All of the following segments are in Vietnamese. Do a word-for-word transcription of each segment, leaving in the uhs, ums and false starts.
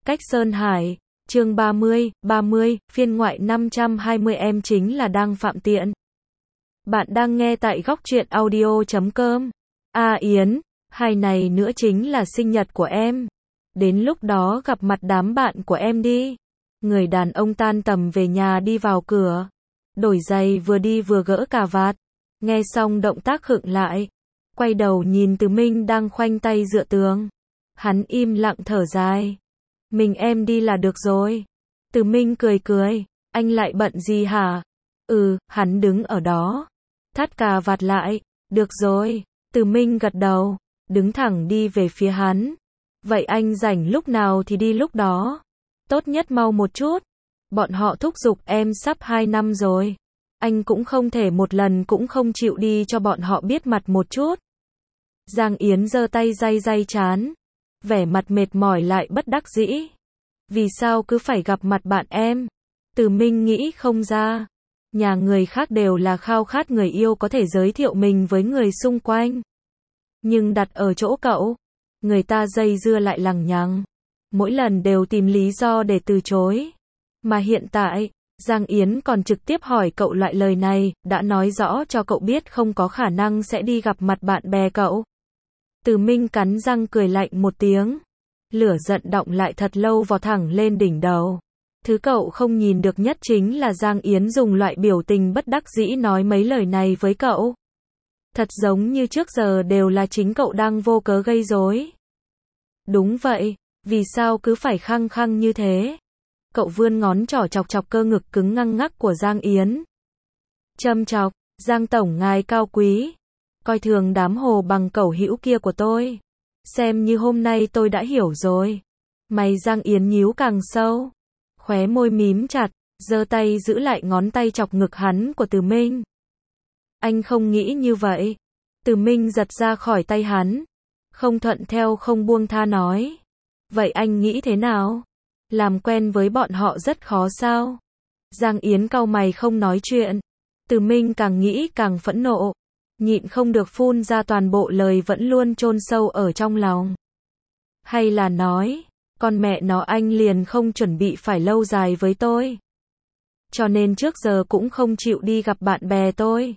Cách Sơn Hải, chương ba mươi, ba mươi, phiên ngoại năm trăm hai mươi em chính là đang phạm tiện. Bạn đang nghe tại góc truyện audio chấm com. A Yến, hai này nữa chính là sinh nhật của em. Đến lúc đó gặp mặt đám bạn của em đi. Người đàn ông tan tầm về nhà đi vào cửa. Đổi giày vừa đi vừa gỡ cà vạt. Nghe xong động tác khựng lại. Quay đầu nhìn Từ Minh đang khoanh tay dựa tường. Hắn im lặng thở dài. Mình em đi là được rồi. Từ Minh cười cười. Anh lại bận gì hả? Ừ, hắn đứng ở đó. Thắt cà vạt lại. Được rồi. Từ Minh gật đầu. Đứng thẳng đi về phía hắn. Vậy anh rảnh lúc nào thì đi lúc đó. Tốt nhất mau một chút. Bọn họ thúc giục em sắp hai năm rồi. Anh cũng không thể một lần cũng không chịu đi cho bọn họ biết mặt một chút. Giang Yến giơ tay day day trán. Vẻ mặt mệt mỏi lại bất đắc dĩ. Vì sao cứ phải gặp mặt bạn em? Từ Minh nghĩ không ra. Nhà người khác đều là khao khát người yêu có thể giới thiệu mình với người xung quanh. Nhưng đặt ở chỗ cậu, người ta dây dưa lại lằng nhằng. Mỗi lần đều tìm lý do để từ chối. Mà hiện tại, Giang Yến còn trực tiếp hỏi cậu loại lời này, đã nói rõ cho cậu biết không có khả năng sẽ đi gặp mặt bạn bè cậu. Từ Minh cắn răng cười lạnh một tiếng. Lửa giận đọng lại thật lâu vò thẳng lên đỉnh đầu. Thứ cậu không nhìn được nhất chính là Giang Yến dùng loại biểu tình bất đắc dĩ nói mấy lời này với cậu. Thật giống như trước giờ đều là chính cậu đang vô cớ gây rối. Đúng vậy, vì sao cứ phải khăng khăng như thế? Cậu vươn ngón trỏ chọc chọc cơ ngực cứng ngăng ngắc của Giang Yến. Châm chọc, Giang Tổng ngài cao quý. Coi thường đám hồ bằng cẩu hữu kia của tôi. Xem như hôm nay tôi đã hiểu rồi. Mày Giang Yến nhíu càng sâu. Khóe môi mím chặt, giơ tay giữ lại ngón tay chọc ngực hắn của Từ Minh. Anh không nghĩ như vậy. Từ Minh giật ra khỏi tay hắn. Không thuận theo không buông tha nói. Vậy anh nghĩ thế nào? Làm quen với bọn họ rất khó sao? Giang Yến cau mày không nói chuyện. Từ Minh càng nghĩ càng phẫn nộ. Nhịn không được phun ra toàn bộ lời vẫn luôn chôn sâu ở trong lòng. Hay là nói, con mẹ nó anh liền không chuẩn bị phải lâu dài với tôi. Cho nên trước giờ cũng không chịu đi gặp bạn bè tôi.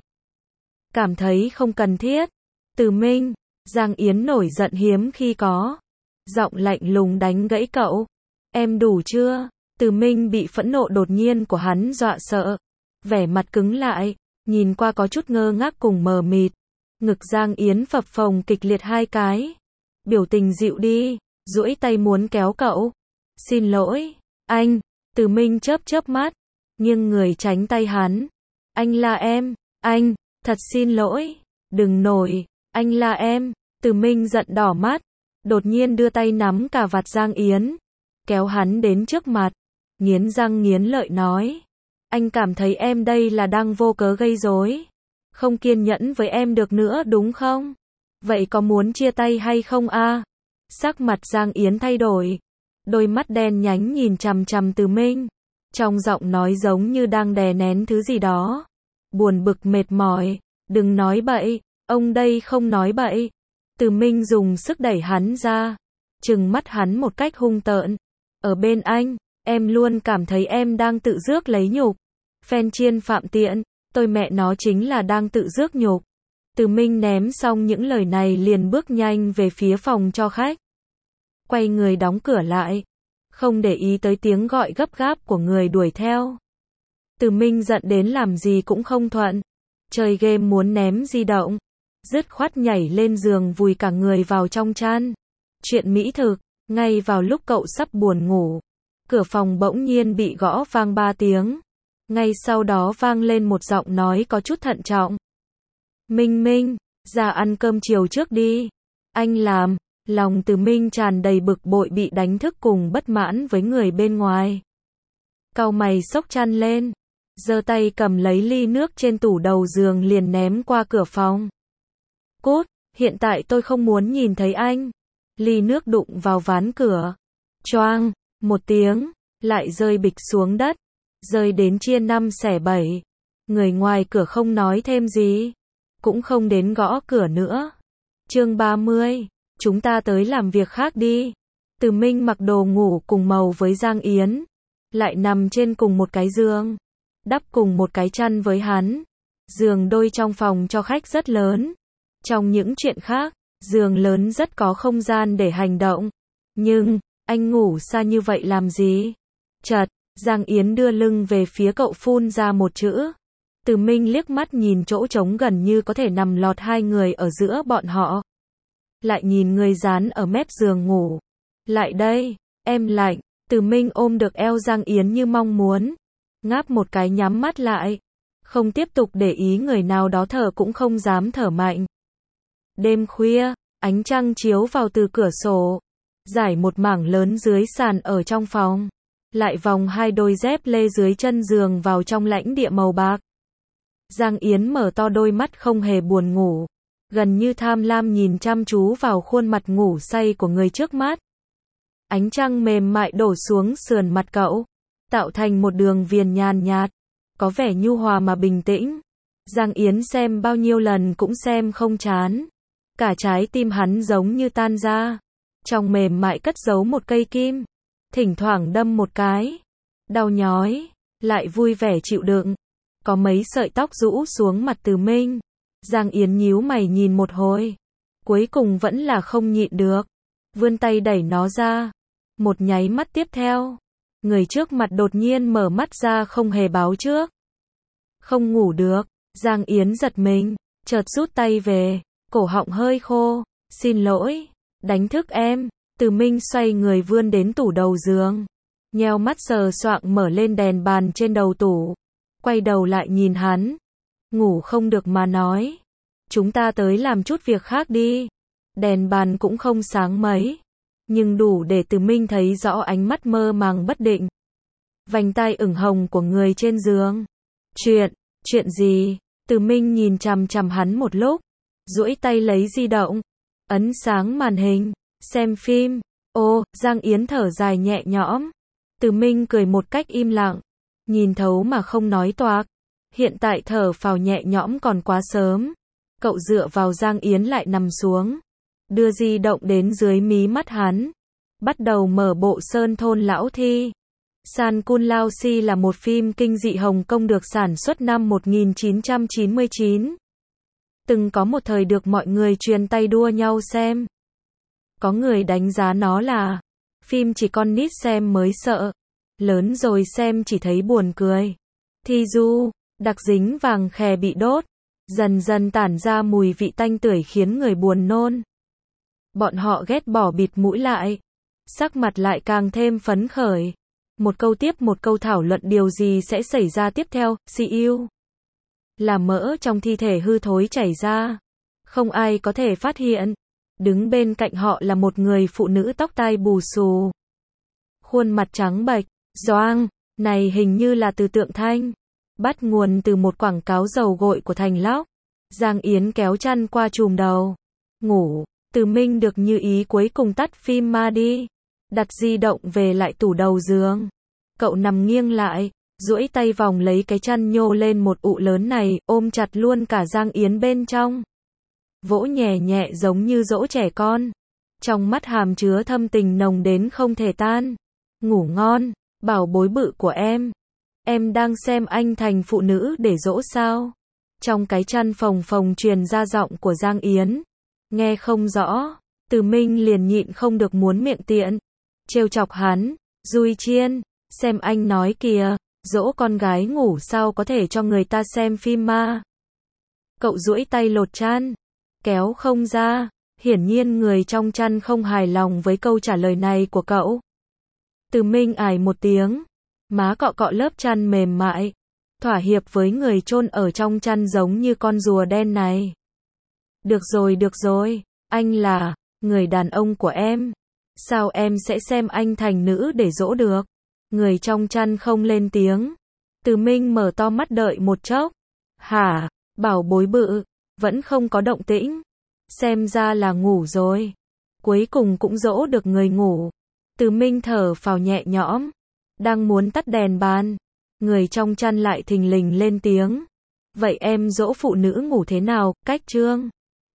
Cảm thấy không cần thiết. Từ Minh, Giang Yến nổi giận hiếm khi có. Giọng lạnh lùng đánh gãy cậu. Em đủ chưa? Từ Minh bị phẫn nộ đột nhiên của hắn dọa sợ. Vẻ mặt cứng lại. Nhìn qua có chút ngơ ngác cùng mờ mịt. Ngực Giang Yến phập phồng kịch liệt hai cái. Biểu tình dịu đi, duỗi tay muốn kéo cậu. Xin lỗi, anh. Từ Minh chớp chớp mắt, nghiêng người tránh tay hắn. Anh là em, anh, thật xin lỗi. Đừng nổi, anh là em. Từ Minh giận đỏ mắt, đột nhiên đưa tay nắm cà vạt Giang Yến. Kéo hắn đến trước mặt, nghiến răng nghiến lợi nói. Anh cảm thấy em đây là đang vô cớ gây rối. Không kiên nhẫn với em được nữa đúng không? Vậy có muốn chia tay hay không a? Sắc mặt Giang Yến thay đổi. Đôi mắt đen nhánh nhìn chằm chằm Từ Minh. Trong giọng nói giống như đang đè nén thứ gì đó. Buồn bực mệt mỏi. Đừng nói bậy, ông đây không nói bậy. Từ Minh dùng sức đẩy hắn ra. Trừng mắt hắn một cách hung tợn. Ở bên anh, em luôn cảm thấy em đang tự rước lấy nhục. Phen chiên phạm tiện, tôi mẹ nó chính là đang tự rước nhục. Từ Minh ném xong những lời này liền bước nhanh về phía phòng cho khách. Quay người đóng cửa lại. Không để ý tới tiếng gọi gấp gáp của người đuổi theo. Từ Minh giận đến làm gì cũng không thuận. Chơi game muốn ném di động. Dứt khoát nhảy lên giường vùi cả người vào trong chăn. Chuyện mỹ thực, ngay vào lúc cậu sắp buồn ngủ. Cửa phòng bỗng nhiên bị gõ vang ba tiếng. Ngay sau đó vang lên một giọng nói có chút thận trọng. Minh Minh, ra ăn cơm chiều trước đi. Anh làm, lòng Từ Minh tràn đầy bực bội bị đánh thức cùng bất mãn với người bên ngoài. Cau mày xốc chăn lên, giơ tay cầm lấy ly nước trên tủ đầu giường liền ném qua cửa phòng. Cút, hiện tại tôi không muốn nhìn thấy anh. Ly nước đụng vào ván cửa. Choang, một tiếng, lại rơi bịch xuống đất. Rơi đến chia năm xẻ bảy. Người ngoài cửa không nói thêm gì. Cũng không đến gõ cửa nữa. Chương ba mươi. Chúng ta tới làm việc khác đi. Từ Minh mặc đồ ngủ cùng màu với Giang Yến, lại nằm trên cùng một cái giường, đắp cùng một cái chăn với hắn. Giường đôi trong phòng cho khách rất lớn. Trong những chuyện khác, giường lớn rất có không gian để hành động. Nhưng, anh ngủ xa như vậy làm gì? Chợt, Giang Yến đưa lưng về phía cậu phun ra một chữ. Từ Minh liếc mắt nhìn chỗ trống gần như có thể nằm lọt hai người ở giữa bọn họ. Lại nhìn người dán ở mép giường ngủ. Lại đây, em lạnh. Từ Minh ôm được eo Giang Yến như mong muốn. Ngáp một cái nhắm mắt lại. Không tiếp tục để ý người nào đó thở cũng không dám thở mạnh. Đêm khuya, ánh trăng chiếu vào từ cửa sổ. Giải một mảng lớn dưới sàn ở trong phòng. Lại vòng hai đôi dép lê dưới chân giường vào trong lãnh địa màu bạc. Giang Yến mở to đôi mắt không hề buồn ngủ. Gần như tham lam nhìn chăm chú vào khuôn mặt ngủ say của người trước mắt. Ánh trăng mềm mại đổ xuống sườn mặt cậu, tạo thành một đường viền nhàn nhạt, có vẻ nhu hòa mà bình tĩnh. Giang Yến xem bao nhiêu lần cũng xem không chán. Cả trái tim hắn giống như tan ra. Trong mềm mại cất giấu một cây kim. Thỉnh thoảng đâm một cái. Đau nhói, lại vui vẻ chịu đựng. Có mấy sợi tóc rũ xuống mặt Từ Minh. Giang Yến nhíu mày nhìn một hồi. Cuối cùng vẫn là không nhịn được. Vươn tay đẩy nó ra. Một nháy mắt tiếp theo, người trước mặt đột nhiên mở mắt ra không hề báo trước. Không ngủ được, Giang Yến giật mình, chợt rút tay về, cổ họng hơi khô. Xin lỗi, đánh thức em. Từ Minh xoay người vươn đến tủ đầu giường. Nheo mắt sờ soạng mở lên đèn bàn trên đầu tủ. Quay đầu lại nhìn hắn. Ngủ không được mà nói. Chúng ta tới làm chút việc khác đi. Đèn bàn cũng không sáng mấy. Nhưng đủ để Từ Minh thấy rõ ánh mắt mơ màng bất định. Vành tai ửng hồng của người trên giường. Chuyện, chuyện gì? Từ Minh nhìn chằm chằm hắn một lúc. Duỗi tay lấy di động. Ấn sáng màn hình. Xem phim. Ô, Giang Yến thở dài nhẹ nhõm. Từ Minh cười một cách im lặng. Nhìn thấu mà không nói toạc. Hiện tại thở phào nhẹ nhõm còn quá sớm. Cậu dựa vào Giang Yến lại nằm xuống. Đưa di động đến dưới mí mắt hắn. Bắt đầu mở bộ Sơn Thôn Lão Thi. San Kun Lao Si là một phim kinh dị Hồng Kông được sản xuất năm một nghìn chín trăm chín mươi chín. Từng có một thời được mọi người truyền tay đua nhau xem. Có người đánh giá nó là phim chỉ con nít xem mới sợ. Lớn rồi xem chỉ thấy buồn cười. Thi du, đặc dính vàng khè bị đốt. Dần dần tản ra mùi vị tanh tưởi khiến người buồn nôn. Bọn họ ghét bỏ bịt mũi lại. Sắc mặt lại càng thêm phấn khởi. Một câu tiếp một câu thảo luận điều gì sẽ xảy ra tiếp theo. xê i u là mỡ trong thi thể hư thối chảy ra. Không ai có thể phát hiện. Đứng bên cạnh họ là một người phụ nữ tóc tai bù xù. Khuôn mặt trắng bệch. Doang, này hình như là từ Tượng Thanh. Bắt nguồn từ một quảng cáo dầu gội của Thành Lóc. Giang Yến kéo chăn qua chùm đầu. Ngủ. Từ Minh được như ý cuối cùng tắt phim ma đi. Đặt di động về lại tủ đầu giường. Cậu nằm nghiêng lại, duỗi tay vòng lấy cái chăn nhô lên một ụ lớn này, ôm chặt luôn cả Giang Yến bên trong. Vỗ nhẹ nhẹ giống như dỗ trẻ con. Trong mắt hàm chứa thâm tình nồng đến không thể tan. Ngủ ngon, bảo bối bự của em. Em đang xem anh thành phụ nữ để dỗ sao? Trong cái chăn phồng phồng truyền ra giọng của Giang Yến. Nghe không rõ, Từ Minh liền nhịn không được muốn miệng tiện. Trêu chọc hắn, Dui Chiên, xem anh nói kìa, dỗ con gái ngủ sao có thể cho người ta xem phim ma. Cậu duỗi tay lột chăn, kéo không ra, hiển nhiên người trong chăn không hài lòng với câu trả lời này của cậu. Từ Minh ải một tiếng, má cọ cọ lớp chăn mềm mại, thỏa hiệp với người chôn ở trong chăn giống như con rùa đen này. Được rồi được rồi, anh là người đàn ông của em. Sao em sẽ xem anh thành nữ để dỗ được? Người trong chăn không lên tiếng. Từ Minh mở to mắt đợi một chốc. Hả? Bảo bối bự. Vẫn không có động tĩnh. Xem ra là ngủ rồi. Cuối cùng cũng dỗ được người ngủ. Từ Minh thở phào nhẹ nhõm. Đang muốn tắt đèn bàn. Người trong chăn lại thình lình lên tiếng. Vậy em dỗ phụ nữ ngủ thế nào? Cách chương